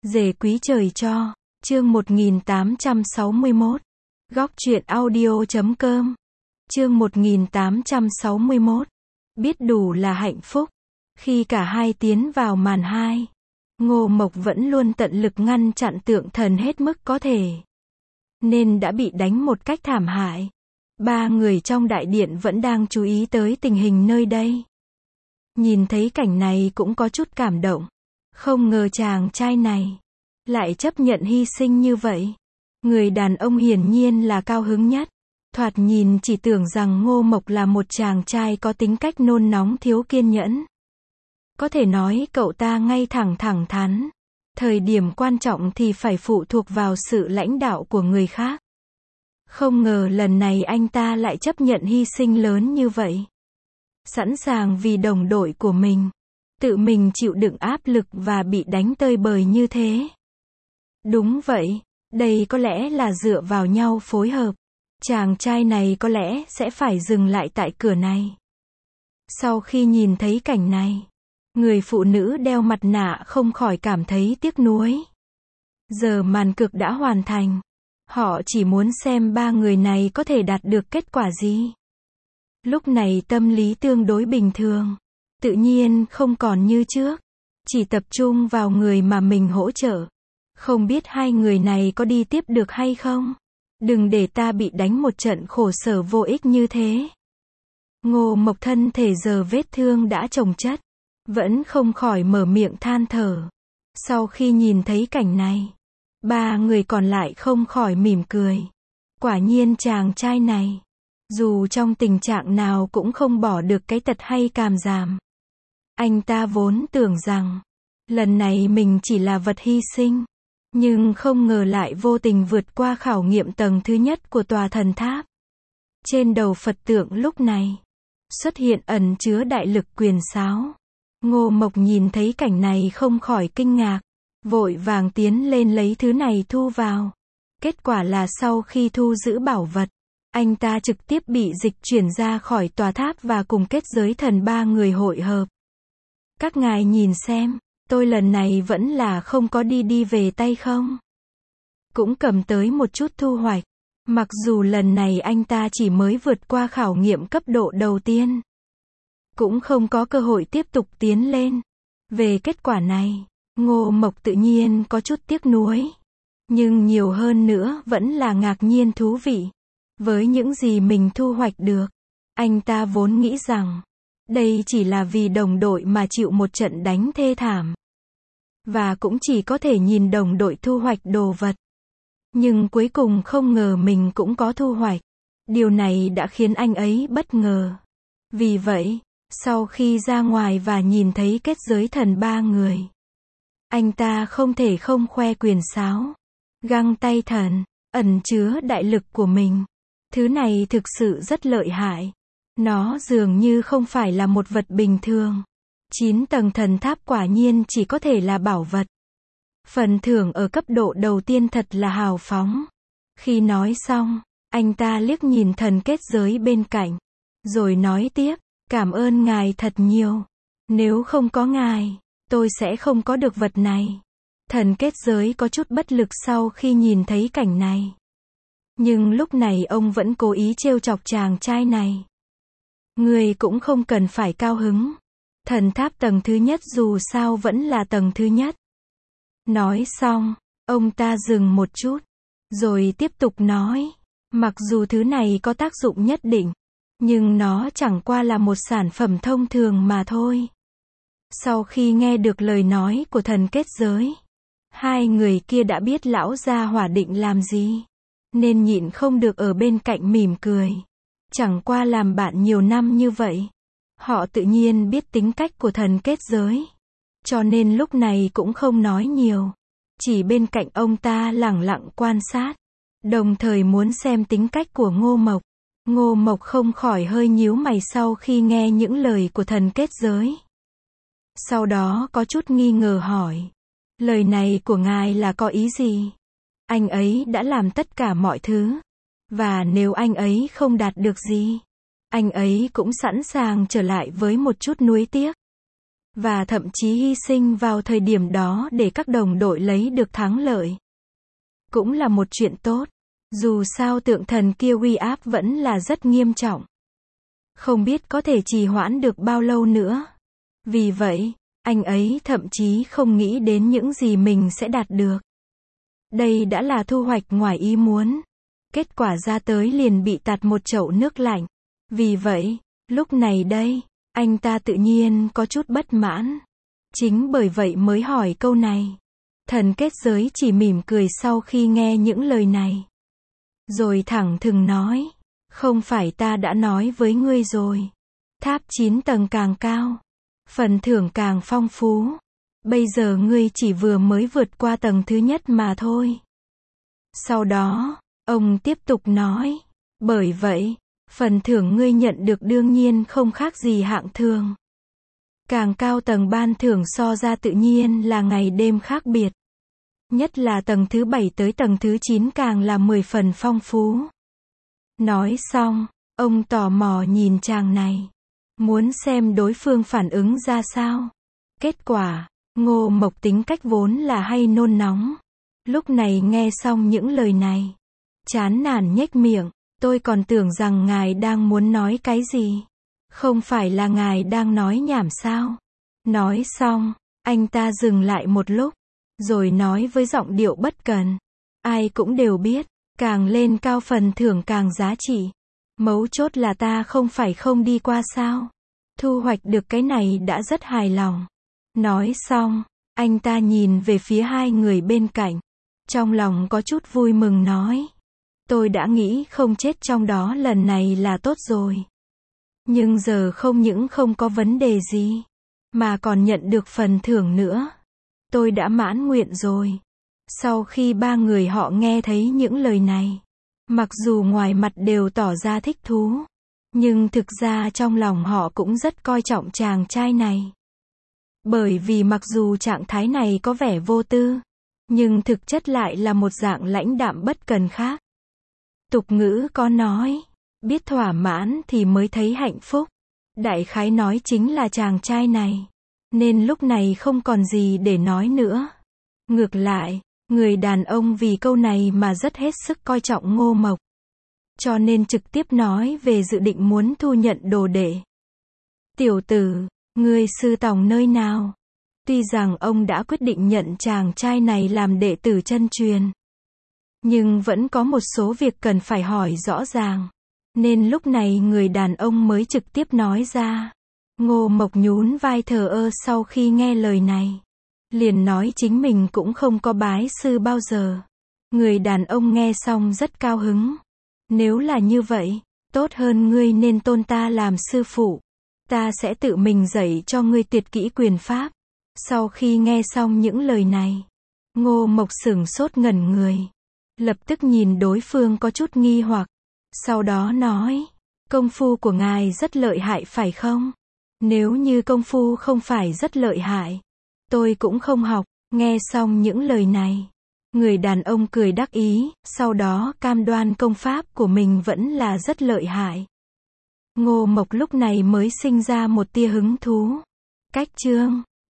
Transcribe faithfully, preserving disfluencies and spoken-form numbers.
Dề quý trời cho, chương một nghìn tám trăm sáu mươi mốt. Góc truyện audio chấm com. Chương một nghìn tám trăm sáu mươi mốt. Biết đủ là hạnh phúc. Khi cả hai tiến vào màn hai, Ngô Mộc vẫn luôn tận lực ngăn chặn Tượng Thần hết mức có thể, nên đã bị đánh một cách thảm hại. Ba người trong đại điện vẫn đang chú ý tới tình hình nơi đây. Nhìn thấy cảnh này cũng có chút cảm động. Không ngờ chàng trai này lại chấp nhận hy sinh như vậy. Người đàn ông hiển nhiên là cao hứng nhất. Thoạt nhìn chỉ tưởng rằng Ngô Mộc là một chàng trai có tính cách nôn nóng thiếu kiên nhẫn. Có thể nói cậu ta ngay thẳng thẳng thắn. Thời điểm quan trọng thì phải phụ thuộc vào sự lãnh đạo của người khác. Không ngờ lần này anh ta lại chấp nhận hy sinh lớn như vậy. Sẵn sàng vì đồng đội của mình, tự mình chịu đựng áp lực và bị đánh tơi bời như thế. Đúng vậy, đây có lẽ là dựa vào nhau phối hợp. Chàng trai này có lẽ sẽ phải dừng lại tại cửa này. Sau khi nhìn thấy cảnh này, người phụ nữ đeo mặt nạ không khỏi cảm thấy tiếc nuối. Giờ màn kịch đã hoàn thành. Họ chỉ muốn xem ba người này có thể đạt được kết quả gì. Lúc này tâm lý tương đối bình thường. Tự nhiên không còn như trước. Chỉ tập trung vào người mà mình hỗ trợ. Không biết hai người này có đi tiếp được hay không? Đừng để ta bị đánh một trận khổ sở vô ích như thế. Ngô Mộc thân thể giờ vết thương đã chồng chất. Vẫn không khỏi mở miệng than thở. Sau khi nhìn thấy cảnh này, ba người còn lại không khỏi mỉm cười. Quả nhiên chàng trai này, dù trong tình trạng nào cũng không bỏ được cái tật hay càm giảm. Anh ta vốn tưởng rằng, lần này mình chỉ là vật hy sinh. Nhưng không ngờ lại vô tình vượt qua khảo nghiệm tầng thứ nhất của tòa thần tháp. Trên đầu Phật tượng lúc này, xuất hiện ẩn chứa đại lực quyền sáo. Ngô Mộc nhìn thấy cảnh này không khỏi kinh ngạc. Vội vàng tiến lên lấy thứ này thu vào. Kết quả là sau khi thu giữ bảo vật, anh ta trực tiếp bị dịch chuyển ra khỏi tòa tháp và cùng kết giới thần ba người hội hợp. Các ngài nhìn xem, tôi lần này vẫn là không có đi đi về tay không? Cũng cầm tới một chút thu hoạch. Mặc dù lần này anh ta chỉ mới vượt qua khảo nghiệm cấp độ đầu tiên, cũng không có cơ hội tiếp tục tiến lên. Về kết quả này, Ngô Mộc tự nhiên có chút tiếc nuối. Nhưng nhiều hơn nữa vẫn là ngạc nhiên thú vị. Với những gì mình thu hoạch được, anh ta vốn nghĩ rằng, đây chỉ là vì đồng đội mà chịu một trận đánh thê thảm. Và cũng chỉ có thể nhìn đồng đội thu hoạch đồ vật. Nhưng cuối cùng không ngờ mình cũng có thu hoạch. Điều này đã khiến anh ấy bất ngờ. Vì vậy, sau khi ra ngoài và nhìn thấy kết giới thần ba người, anh ta không thể không khoe quyền sáo, găng tay thần, ẩn chứa đại lực của mình. Thứ này thực sự rất lợi hại. Nó dường như không phải là một vật bình thường. Chín tầng thần tháp quả nhiên chỉ có thể là bảo vật. Phần thưởng ở cấp độ đầu tiên thật là hào phóng. Khi nói xong, anh ta liếc nhìn thần kết giới bên cạnh, rồi nói tiếp, cảm ơn ngài thật nhiều. Nếu không có ngài, tôi sẽ không có được vật này. Thần kết giới có chút bất lực sau khi nhìn thấy cảnh này. Nhưng lúc này ông vẫn cố ý trêu chọc chàng trai này. Người cũng không cần phải cao hứng. Thần tháp tầng thứ nhất dù sao vẫn là tầng thứ nhất. Nói xong, ông ta dừng một chút, rồi tiếp tục nói, mặc dù thứ này có tác dụng nhất định, nhưng nó chẳng qua là một sản phẩm thông thường mà thôi. Sau khi nghe được lời nói của thần kết giới, hai người kia đã biết lão gia hỏa định làm gì, nên nhịn không được ở bên cạnh mỉm cười. Chẳng qua làm bạn nhiều năm như vậy, họ tự nhiên biết tính cách của thần kết giới, cho nên lúc này cũng không nói nhiều. Chỉ bên cạnh ông ta lẳng lặng quan sát, đồng thời muốn xem tính cách của Ngô Mộc. Ngô Mộc không khỏi hơi nhíu mày sau khi nghe những lời của thần kết giới. Sau đó có chút nghi ngờ hỏi, lời này của ngài là có ý gì? Anh ấy đã làm tất cả mọi thứ, và nếu anh ấy không đạt được gì, anh ấy cũng sẵn sàng trở lại với một chút nuối tiếc. và thậm chí hy sinh vào thời điểm đó để các đồng đội lấy được thắng lợi. Cũng là một chuyện tốt. Dù sao tượng thần kia uy áp vẫn là rất nghiêm trọng. Không biết có thể trì hoãn được bao lâu nữa. Vì vậy, anh ấy thậm chí không nghĩ đến những gì mình sẽ đạt được. Đây đã là thu hoạch ngoài ý muốn. Kết quả ra tới liền bị tạt một chậu nước lạnh. Vì vậy, lúc này đây, anh ta tự nhiên có chút bất mãn. Chính bởi vậy mới hỏi câu này. Thần kết giới chỉ mỉm cười sau khi nghe những lời này. Rồi thẳng thừng nói. Không phải ta đã nói với ngươi rồi. Tháp chín tầng càng cao. Phần thưởng càng phong phú. Bây giờ ngươi chỉ vừa mới vượt qua tầng thứ nhất mà thôi. Sau đó, ông tiếp tục nói. Bởi vậy, phần thưởng ngươi nhận được đương nhiên không khác gì hạng thường. Càng cao tầng ban thưởng so ra tự nhiên là ngày đêm khác biệt. Nhất là tầng thứ bảy tới tầng thứ chín càng là mười phần phong phú. Nói xong, ông tò mò nhìn chàng này. Muốn xem đối phương phản ứng ra sao. Kết quả, Ngô Mộc tính cách vốn là hay nôn nóng. Lúc này nghe xong những lời này. Chán nản nhếch miệng. Tôi còn tưởng rằng ngài đang muốn nói cái gì. Không phải là ngài đang nói nhảm sao. Nói xong, anh ta dừng lại một lúc. Rồi nói với giọng điệu bất cần. Ai cũng đều biết, càng lên cao phần thưởng càng giá trị. Mấu chốt là ta không phải không đi qua sao. Thu hoạch được cái này đã rất hài lòng. Nói xong, anh ta nhìn về phía hai người bên cạnh. Trong lòng có chút vui mừng nói. Tôi đã nghĩ không chết trong đó lần này là tốt rồi. Nhưng giờ không những không có vấn đề gì, mà còn nhận được phần thưởng nữa. Tôi đã mãn nguyện rồi. Sau khi ba người họ nghe thấy những lời này, mặc dù ngoài mặt đều tỏ ra thích thú, nhưng thực ra trong lòng họ cũng rất coi trọng chàng trai này. Bởi vì mặc dù trạng thái này có vẻ vô tư, nhưng thực chất lại là một dạng lãnh đạm bất cần khác. Tục ngữ có nói, biết thỏa mãn thì mới thấy hạnh phúc. Đại khái nói chính là chàng trai này. Nên lúc này không còn gì để nói nữa. Ngược lại, người đàn ông vì câu này mà rất hết sức coi trọng Ngô Mộc. Cho nên trực tiếp nói về dự định muốn thu nhận đồ đệ. Tiểu tử, ngươi sư tòng nơi nào? Tuy rằng ông đã quyết định nhận chàng trai này làm đệ tử chân truyền, nhưng vẫn có một số việc cần phải hỏi rõ ràng. Nên lúc này người đàn ông mới trực tiếp nói ra. Ngô Mộc nhún vai thờ ơ sau khi nghe lời này. Liền nói chính mình cũng không có bái sư bao giờ. Người đàn ông nghe xong rất cao hứng. Nếu là như vậy, tốt hơn ngươi nên tôn ta làm sư phụ. Ta sẽ tự mình dạy cho ngươi tuyệt kỹ quyền pháp. Sau khi nghe xong những lời này, Ngô Mộc sửng sốt ngẩn người. Lập tức nhìn đối phương có chút nghi hoặc. Sau đó nói, công phu của ngài rất lợi hại phải không? Nếu như công phu không phải rất lợi hại, tôi cũng không học. Nghe xong những lời này, người đàn ông cười đắc ý, sau đó cam đoan công pháp của mình vẫn là rất lợi hại. Ngô Mộc lúc này mới sinh ra một tia hứng thú. Cách chương